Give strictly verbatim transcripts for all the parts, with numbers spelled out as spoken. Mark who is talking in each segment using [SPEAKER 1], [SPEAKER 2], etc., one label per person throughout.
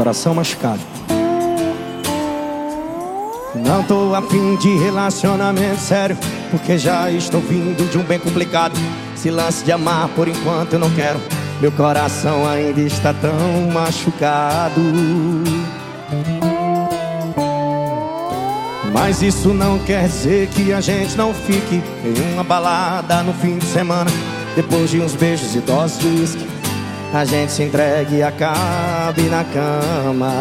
[SPEAKER 1] coração machucado. Não tô afim de relacionamento sério, porque já estou vindo de um bem complicado. Esse lance de amar por enquanto eu não quero. Meu coração ainda está tão machucado. Mas isso não quer dizer que a gente não fique em uma balada no fim de semana. Depois de uns beijos e doses de uísque, a gente se entregue e acabe na cama.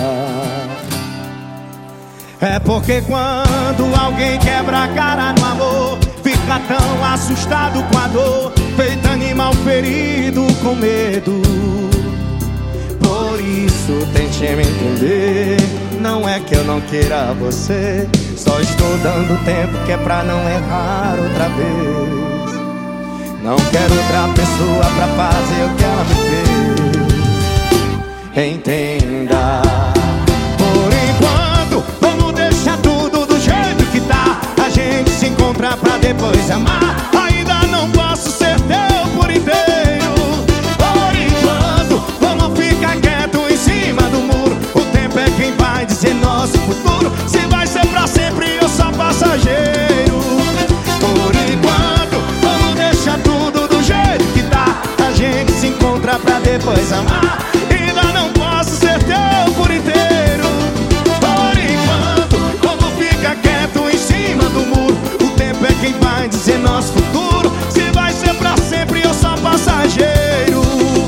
[SPEAKER 1] É porque quando alguém quebra a cara no amor, fica tão assustado com a dor, feito animal ferido com medo. Por isso tente me entender, não é que eu não queira você, só estou dando tempo que é pra não errar outra vez. Não quero outra pessoa pra fazer o que ela me fez. Entenda. Por enquanto, vamos deixar tudo do jeito que tá. A gente se encontra pra depois amar. Ainda não posso ser teu por inteiro. Por enquanto, vamos ficar quieto em cima do muro. O tempo é quem vai dizer nosso futuro, se vai ser pra sempre ou só passageiro. Por enquanto, vamos deixar tudo do jeito que tá. A gente se encontra pra depois amar. Ainda não posso ser teu por inteiro. Por enquanto, vamos ficar quieto em cima do muro. O tempo é quem vai dizer nosso futuro, se vai ser pra sempre ou só passageiro.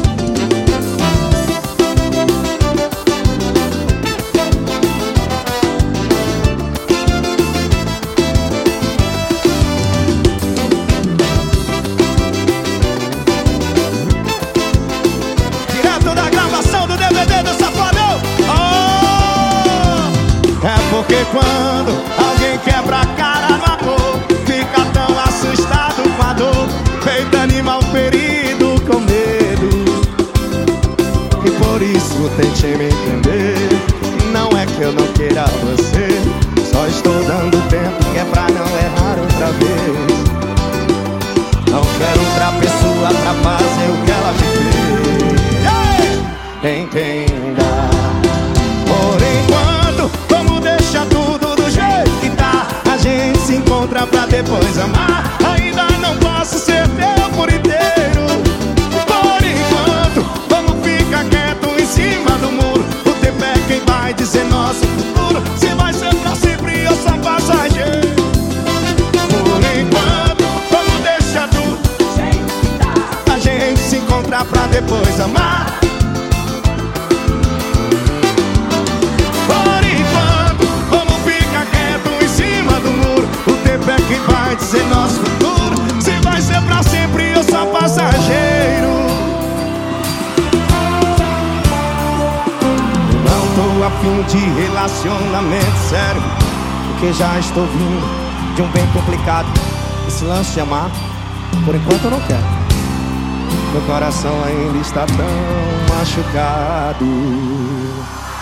[SPEAKER 1] Porque quando alguém quebra a cara no amor, fica tão assustado com a dor, feito animal ferido com medo. E por isso tente me entender, não é que eu não queira você, só estou dando tempo que é pra não errar outra vez. Não quero outra pessoa pra fazer o que ela me fez. Entenda. Por enquanto, vamos deixar tudo do jeito que tá. A gente se encontra pra depois amar. Ainda não posso ser teu por inteiro. Por enquanto, vamos ficar quieto em cima do muro. O tempo é quem vai dizer nosso futuro, se vai ser pra sempre ou só passageiro. Por enquanto, vamos deixar tudo do jeito que tá. A gente se encontra pra depois amar. Dizer nosso futuro, se vai ser pra sempre ou só passageiro. Não tô afim de relacionamento sério, porque já estou vindo de um bem complicado. Esse lance de amar, por enquanto eu não quero. Meu coração ainda está tão machucado.